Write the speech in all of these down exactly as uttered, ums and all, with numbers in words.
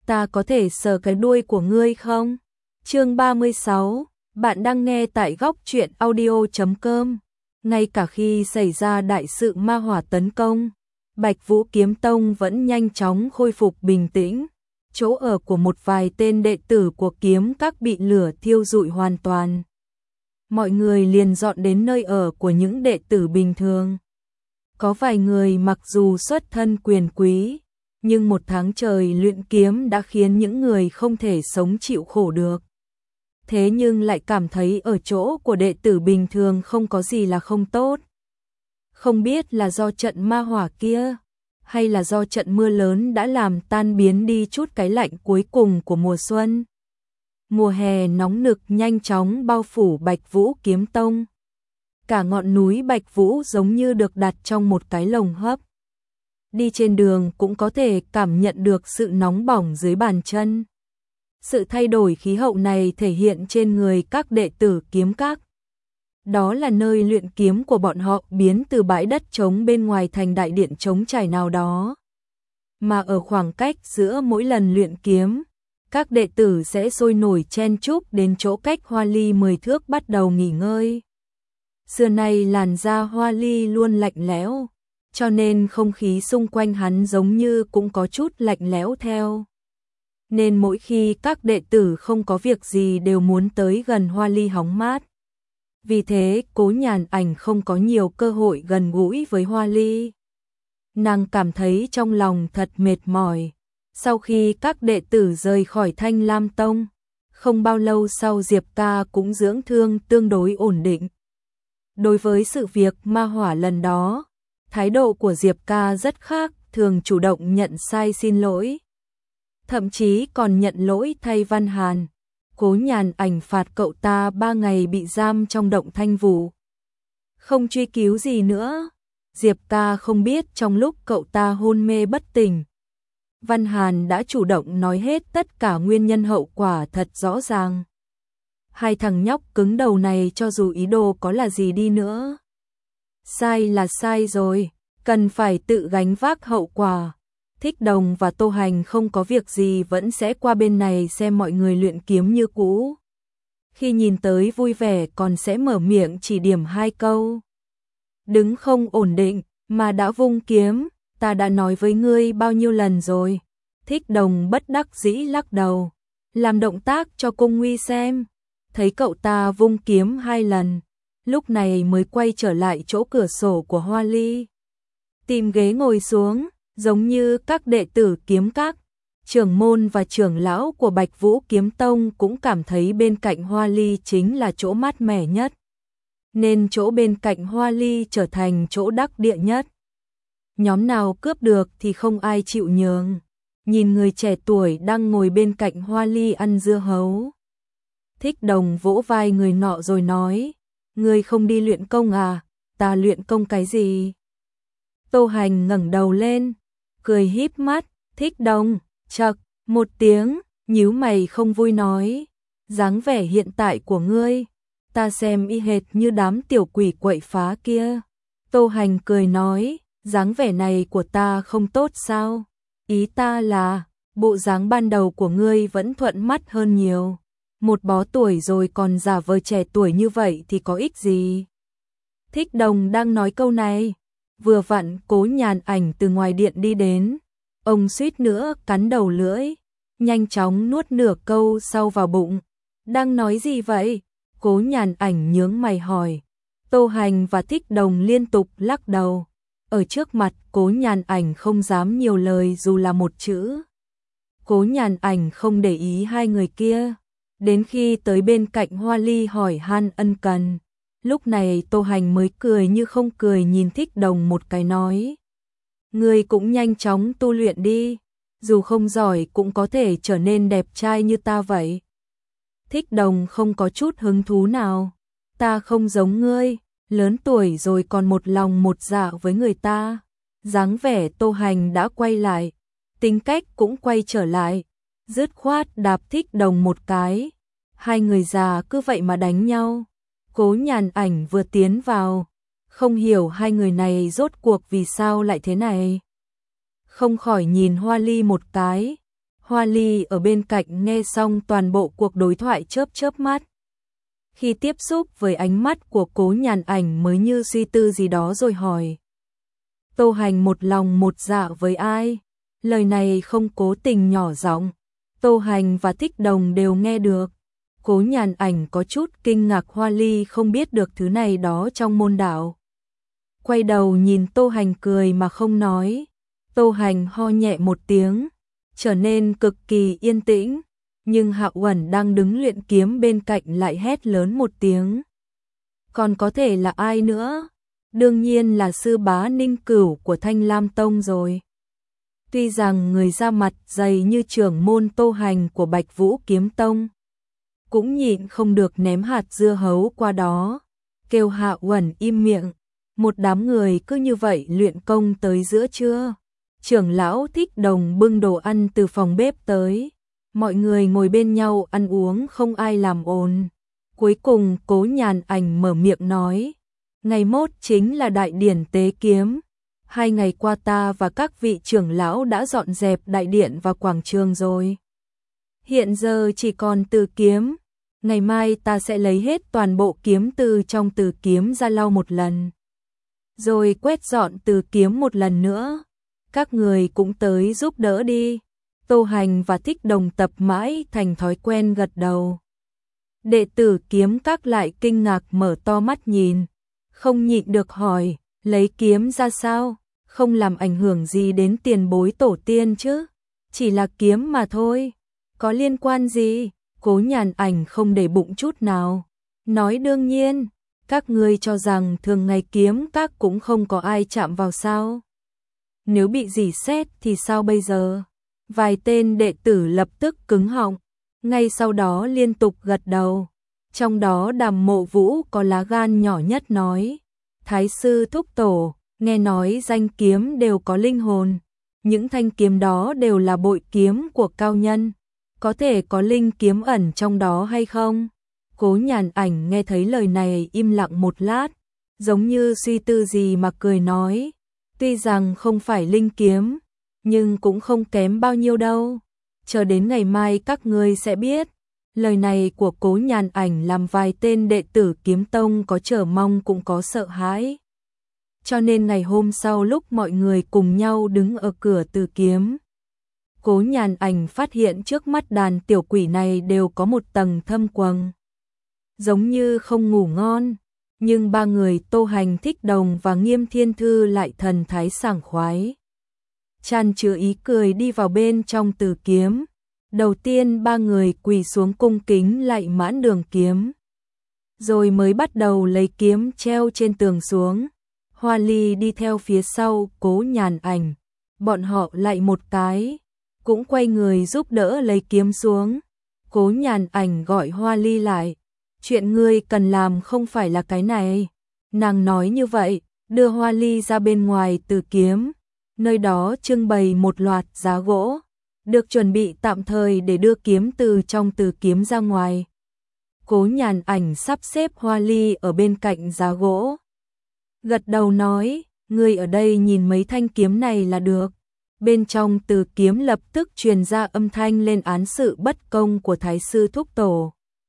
ta có thể sờ cái đuôi của ngươi không? Chương ba mươi sáu, bạn đang nghe tại góc truyện audio chấm com. Ngay cả khi xảy ra đại sự ma hỏa tấn công, Bạch Vũ Kiếm Tông vẫn nhanh chóng khôi phục bình tĩnh. Chỗ ở của một vài tên đệ tử của kiếm các bị lửa thiêu rụi hoàn toàn. Mọi người liền dọn đến nơi ở của những đệ tử bình thường. Có vài người mặc dù xuất thân quyền quý, nhưng một tháng trời luyện kiếm đã khiến những người không thể sống chịu khổ được. Thế nhưng lại cảm thấy ở chỗ của đệ tử bình thường không có gì là không tốt. Không biết là do trận ma hỏa kia, hay là do trận mưa lớn đã làm tan biến đi chút cái lạnh cuối cùng của mùa xuân. Mùa hè nóng nực nhanh chóng bao phủ Bạch Vũ Kiếm Tông. Cả ngọn núi Bạch Vũ giống như được đặt trong một cái lồng hấp. Đi trên đường cũng có thể cảm nhận được sự nóng bỏng dưới bàn chân. Sự thay đổi khí hậu này thể hiện trên người các đệ tử kiếm các. Đó là nơi luyện kiếm của bọn họ biến từ bãi đất trống bên ngoài thành đại điện trống trải nào đó. Mà ở khoảng cách giữa mỗi lần luyện kiếm, các đệ tử sẽ sôi nổi chen chúc đến chỗ cách Hoa Ly mười thước bắt đầu nghỉ ngơi. Xưa nay làn da Hoa Ly luôn lạnh lẽo, cho nên không khí xung quanh hắn giống như cũng có chút lạnh lẽo theo. Nên mỗi khi các đệ tử không có việc gì đều muốn tới gần Hoa Ly hóng mát. Vì thế Cố Nhàn Ảnh không có nhiều cơ hội gần gũi với Hoa Ly. Nàng cảm thấy trong lòng thật mệt mỏi. Sau khi các đệ tử rời khỏi Thanh Lam Tông, không bao lâu sau Diệp Ca cũng dưỡng thương tương đối ổn định. Đối với sự việc ma hỏa lần đó, thái độ của Diệp Ca rất khác, thường chủ động nhận sai xin lỗi. Thậm chí còn nhận lỗi thay Văn Hàn. Cố Nhàn Ảnh phạt cậu ta ba ngày bị giam trong động Thanh Vũ. Không truy cứu gì nữa. Diệp Ca không biết trong lúc cậu ta hôn mê bất tỉnh, Văn Hàn đã chủ động nói hết tất cả nguyên nhân hậu quả thật rõ ràng. Hai thằng nhóc cứng đầu này cho dù ý đồ có là gì đi nữa, sai là sai rồi, cần phải tự gánh vác hậu quả. Thích Đồng và Tô Hành không có việc gì vẫn sẽ qua bên này xem mọi người luyện kiếm như cũ. Khi nhìn tới vui vẻ còn sẽ mở miệng chỉ điểm hai câu. Đứng không ổn định mà đã vung kiếm, ta đã nói với ngươi bao nhiêu lần rồi. Thích Đồng bất đắc dĩ lắc đầu, làm động tác cho Cung Nguy xem. Thấy cậu ta vung kiếm hai lần, lúc này mới quay trở lại chỗ cửa sổ của Hoa Ly. Tìm ghế ngồi xuống, giống như các đệ tử kiếm các, trưởng môn và trưởng lão của Bạch Vũ Kiếm Tông cũng cảm thấy bên cạnh Hoa Ly chính là chỗ mát mẻ nhất. Nên chỗ bên cạnh Hoa Ly trở thành chỗ đắc địa nhất. Nhóm nào cướp được thì không ai chịu nhường. Nhìn người trẻ tuổi đang ngồi bên cạnh Hoa Ly ăn dưa hấu, Thích Đồng vỗ vai người nọ rồi nói, ngươi không đi luyện công à, ta luyện công cái gì? Tô Hành ngẩng đầu lên, cười híp mắt, Thích Đồng, chậc, một tiếng, nhíu mày không vui nói, dáng vẻ hiện tại của ngươi, ta xem y hệt như đám tiểu quỷ quậy phá kia. Tô Hành cười nói, dáng vẻ này của ta không tốt sao? Ý ta là, bộ dáng ban đầu của ngươi vẫn thuận mắt hơn nhiều. Một bó tuổi rồi còn giả vờ trẻ tuổi như vậy thì có ích gì? Thích Đồng đang nói câu này, vừa vặn Cố Nhàn Ảnh từ ngoài điện đi đến. Ông suýt nữa cắn đầu lưỡi, nhanh chóng nuốt nửa câu sau vào bụng. Đang nói gì vậy? Cố Nhàn Ảnh nhướng mày hỏi. Tô Hành và Thích Đồng liên tục lắc đầu. Ở trước mặt Cố Nhàn Ảnh không dám nhiều lời dù là một chữ. Cố Nhàn Ảnh không để ý hai người kia. Đến khi tới bên cạnh Hoa Ly hỏi han ân cần, lúc này Tô Hành mới cười như không cười nhìn Thích Đồng một cái nói, ngươi cũng nhanh chóng tu luyện đi, dù không giỏi cũng có thể trở nên đẹp trai như ta vậy. Thích Đồng không có chút hứng thú nào, ta không giống ngươi, lớn tuổi rồi còn một lòng một dạ với người ta. Dáng vẻ Tô Hành đã quay lại, tính cách cũng quay trở lại, dứt khoát đạp Thích Đồng một cái. Hai người già cứ vậy mà đánh nhau. Cố Nhàn Ảnh vừa tiến vào, không hiểu hai người này rốt cuộc vì sao lại thế này. Không khỏi nhìn Hoa Ly một cái. Hoa Ly ở bên cạnh nghe xong toàn bộ cuộc đối thoại chớp chớp mắt. Khi tiếp xúc với ánh mắt của Cố Nhàn Ảnh mới như suy tư gì đó rồi hỏi. Tô Hành một lòng một dạ với ai? Lời này không cố tình nhỏ giọng. Tô Hành và Thích Đồng đều nghe được. Cố Nhàn Ảnh có chút kinh ngạc Hoa Ly không biết được thứ này đó trong môn đạo. Quay đầu nhìn Tô Hành cười mà không nói. Tô Hành ho nhẹ một tiếng, trở nên cực kỳ yên tĩnh, nhưng Hạo Uẩn đang đứng luyện kiếm bên cạnh lại hét lớn một tiếng. Còn có thể là ai nữa? Đương nhiên là sư bá Ninh Cửu của Thanh Lam Tông rồi. Tuy rằng người ra mặt dày như trưởng môn Tô Hành của Bạch Vũ Kiếm Tông, cũng nhịn không được ném hạt dưa hấu qua đó, kêu Hạo Uẩn im miệng. Một đám người cứ như vậy luyện công tới giữa trưa. Trưởng lão Thích Đồng bưng đồ ăn từ phòng bếp tới. Mọi người ngồi bên nhau ăn uống không ai làm ồn. Cuối cùng Cố Nhàn Ảnh mở miệng nói. Ngày mốt chính là đại điển tế kiếm. Hai ngày qua ta và các vị trưởng lão đã dọn dẹp đại điện và quảng trường rồi. Hiện giờ chỉ còn từ kiếm. Ngày mai ta sẽ lấy hết toàn bộ kiếm từ trong từ kiếm ra lau một lần. Rồi quét dọn từ kiếm một lần nữa. Các người cũng tới giúp đỡ đi. Tô Hành và Thích Đồng tập mãi thành thói quen gật đầu. Đệ tử kiếm các lại kinh ngạc mở to mắt nhìn. Không nhịn được hỏi, lấy kiếm ra sao? Không làm ảnh hưởng gì đến tiền bối tổ tiên chứ? Chỉ là kiếm mà thôi. Có liên quan gì? Cố Nhàn Ảnh không để bụng chút nào. Nói đương nhiên. Các ngươi cho rằng thường ngày kiếm các cũng không có ai chạm vào sao? Nếu bị rỉ sét thì sao bây giờ? Vài tên đệ tử lập tức cứng họng, ngay sau đó liên tục gật đầu. Trong đó Đàm Mộ Vũ có lá gan nhỏ nhất nói. Thái sư thúc tổ, nghe nói danh kiếm đều có linh hồn. Những thanh kiếm đó đều là bội kiếm của cao nhân. Có thể có linh kiếm ẩn trong đó hay không? Cố Nhàn Ảnh nghe thấy lời này im lặng một lát, giống như suy tư gì mà cười nói. Tuy rằng không phải linh kiếm, nhưng cũng không kém bao nhiêu đâu. Chờ đến ngày mai các ngươi sẽ biết. Lời này của Cố Nhàn Ảnh làm vài tên đệ tử Kiếm Tông có chờ mong cũng có sợ hãi. Cho nên ngày hôm sau lúc mọi người cùng nhau đứng ở cửa từ kiếm, Cố Nhàn Ảnh phát hiện trước mắt đàn tiểu quỷ này đều có một tầng thâm quầng. Giống như không ngủ ngon, nhưng ba người Tô Hành, Thích Đồng và Nghiêm Thiên Thư lại thần thái sảng khoái. Tràn chứa ý cười đi vào bên trong từ kiếm. Đầu tiên ba người quỳ xuống cung kính lạy Mãn Đường kiếm. Rồi mới bắt đầu lấy kiếm treo trên tường xuống. Hoa Ly đi theo phía sau Cố Nhàn Ảnh. Bọn họ lạy một cái, cũng quay người giúp đỡ lấy kiếm xuống. Cố Nhàn Ảnh gọi Hoa Ly lại. Chuyện ngươi cần làm không phải là cái này. Nàng nói như vậy, đưa Hoa Ly ra bên ngoài từ kiếm. Nơi đó trưng bày một loạt giá gỗ, được chuẩn bị tạm thời để đưa kiếm từ trong từ kiếm ra ngoài. Cố Nhàn Ảnh sắp xếp Hoa Ly ở bên cạnh giá gỗ. Gật đầu nói, ngươi ở đây nhìn mấy thanh kiếm này là được. Bên trong từ kiếm lập tức truyền ra âm thanh lên án sự bất công của Thái sư thúc tổ.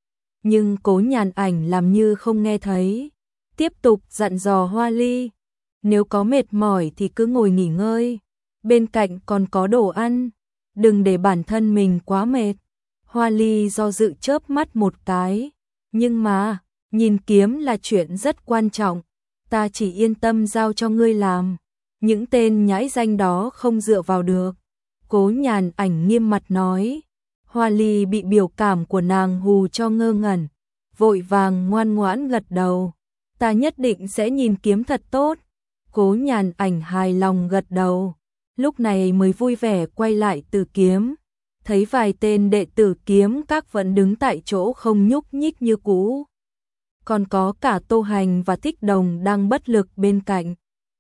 Nhưng Cố Nhàn Ảnh làm như không nghe thấy, tiếp tục dặn dò Hoa Ly. Nếu có mệt mỏi thì cứ ngồi nghỉ ngơi, bên cạnh còn có đồ ăn, đừng để bản thân mình quá mệt. Hoa Ly do dự chớp mắt một cái, nhưng mà, nhìn kiếm là chuyện rất quan trọng, ta chỉ yên tâm giao cho ngươi làm, những tên nhãi danh đó không dựa vào được. Cố Nhàn Ảnh nghiêm mặt nói. Hoa Ly bị biểu cảm của nàng hù cho ngơ ngẩn, vội vàng ngoan ngoãn gật đầu. Ta nhất định sẽ nhìn kiếm thật tốt. Cố Nhàn Ảnh hài lòng gật đầu, lúc này mới vui vẻ quay lại từ kiếm. Thấy vài tên đệ tử kiếm các vẫn đứng tại chỗ không nhúc nhích như cũ. Còn có cả Tô Hành và Thích Đồng đang bất lực bên cạnh.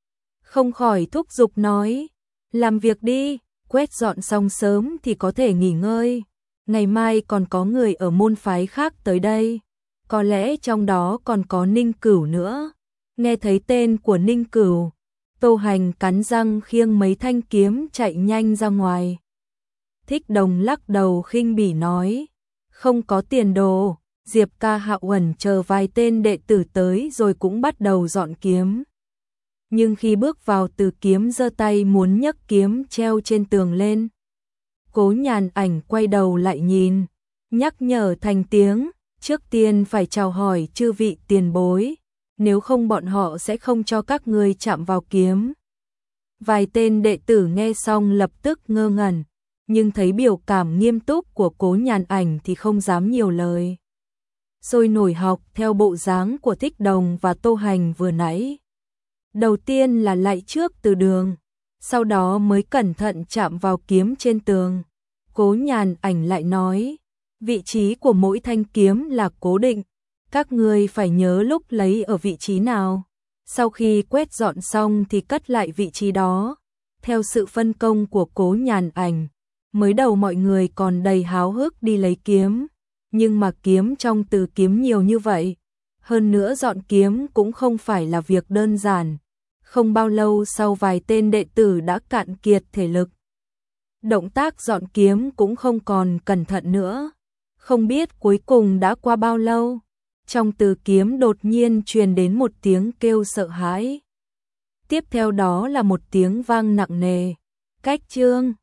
Không khỏi thúc giục nói, làm việc đi, quét dọn xong sớm thì có thể nghỉ ngơi. Ngày mai còn có người ở môn phái khác tới đây, có lẽ trong đó còn có Ninh Cửu nữa. Nghe thấy tên của Ninh Cửu, Tô Hành cắn răng khiêng mấy thanh kiếm chạy nhanh ra ngoài. Thích Đồng lắc đầu khinh bỉ nói, không có tiền đồ. Diệp Ca Hạo Uẩn chờ vài tên đệ tử tới rồi cũng bắt đầu dọn kiếm. Nhưng khi bước vào Từ Kiếm giơ tay muốn nhấc kiếm treo trên tường lên. Cố Nhàn Ảnh quay đầu lại nhìn, nhắc nhở thành tiếng, trước tiên phải chào hỏi chư vị tiền bối, nếu không bọn họ sẽ không cho các ngươi chạm vào kiếm. Vài tên đệ tử nghe xong lập tức ngơ ngẩn, nhưng thấy biểu cảm nghiêm túc của Cố Nhàn Ảnh thì không dám nhiều lời. Sôi nổi học theo bộ dáng của Thích Đồng và Tô Hành vừa nãy. Đầu tiên là lạy trước từ đường, sau đó mới cẩn thận chạm vào kiếm trên tường. Cố Nhàn Ảnh lại nói, vị trí của mỗi thanh kiếm là cố định, các ngươi phải nhớ lúc lấy ở vị trí nào. Sau khi quét dọn xong thì cất lại vị trí đó. Theo sự phân công của Cố Nhàn Ảnh, mới đầu mọi người còn đầy háo hức đi lấy kiếm, nhưng mà kiếm trong Từ Kiếm nhiều như vậy, hơn nữa dọn kiếm cũng không phải là việc đơn giản. Không bao lâu sau vài tên đệ tử đã cạn kiệt thể lực. Động tác dọn kiếm cũng không còn cẩn thận nữa. Không biết cuối cùng đã qua bao lâu, trong Từ Kiếm đột nhiên truyền đến một tiếng kêu sợ hãi. Tiếp theo đó là một tiếng vang nặng nề. Cách chương